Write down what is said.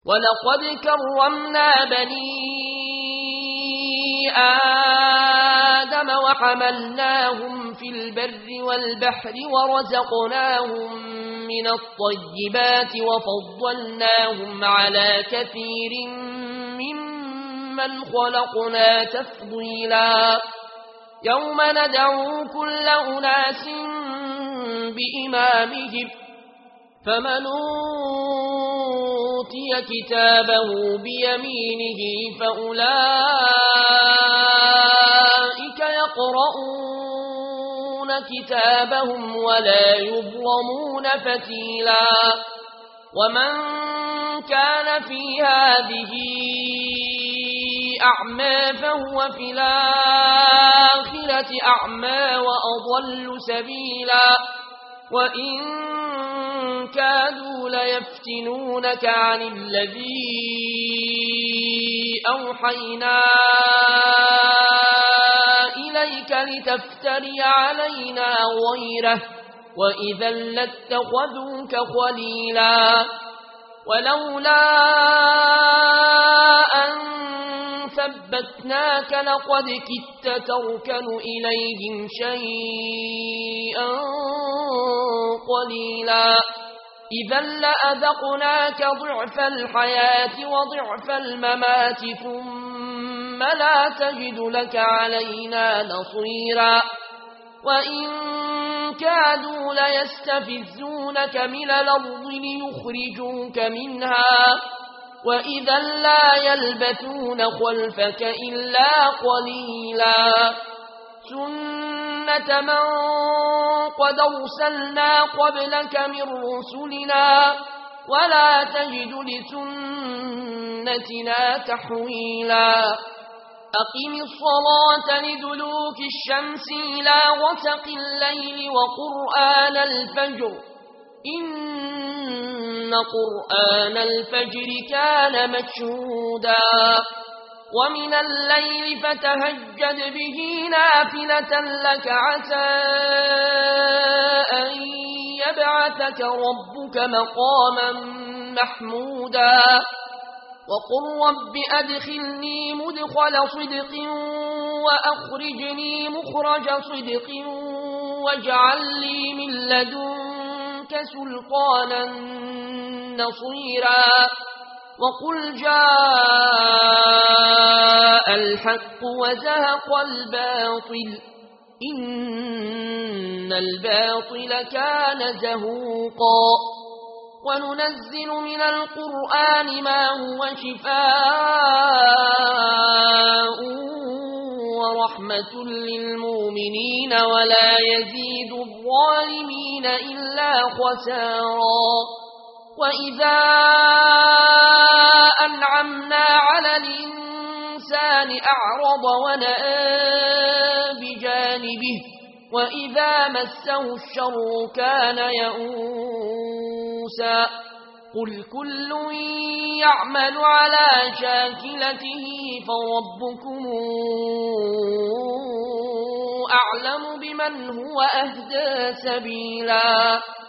ولقد كرمنا بني آدم وحملناهم في البر والبحر ورزقناهم من الطيبات وفضلناهم على كثير ممن خلقنا تفضيلا يوم ندعو كل أناس بإمامهم فمن أوتي كتابه بيمينه فأولئك يقرؤون كتابهم ولا يظلمون فتيلا ومن كان في هذه أعمى فهو في الآخرة أعمى وأضل سبيلا وإن كادوا ليفتنونك عن الذي أوحينا إليك لتفتري علينا غيره وإذا لاتخذوك خليلا ولولا أن ثبتناك لقد كدت تركن إليهم شيئا قليلا إذا لأذقناك ضعف الحياة وضعف الممات ثم لا تجد لك علينا نصيرا وإن كادوا ليستفزونك من الأرض ليخرجوك منها وإذا لا يلبثون خلفك إلا قليلا سنة من قد أرسلنا قبلك من رسلنا ولا تجد لسنتنا تحويلا أقم الصلاة لدلوك الشمس إلى غسق الليل وقرآن الفجر إن قرآن الفجر كان مشهودا ومن الليل فتهجد به نافلة لك عسى أن يبعثك ربك مقاما محمودا وقل رب أدخلني مدخل صدق وأخرجني مخرج صدق واجعل لي من لدنك سلطانا نصيرا وقل جاء الحق وزهق الباطل إن الباطل كان زهوقا وننزل من القرآن ما هو شفاء ورحمة للمؤمنين ولا يزيد الظالمين إلا خسارا وإذا أنعمنا على الإنسان أعرض ونأى بجانبه وإذا مسه الشر كان يئوسا قل كل يعمل على شاكلته فربكم أعلم بمن هو أهدى سبيلا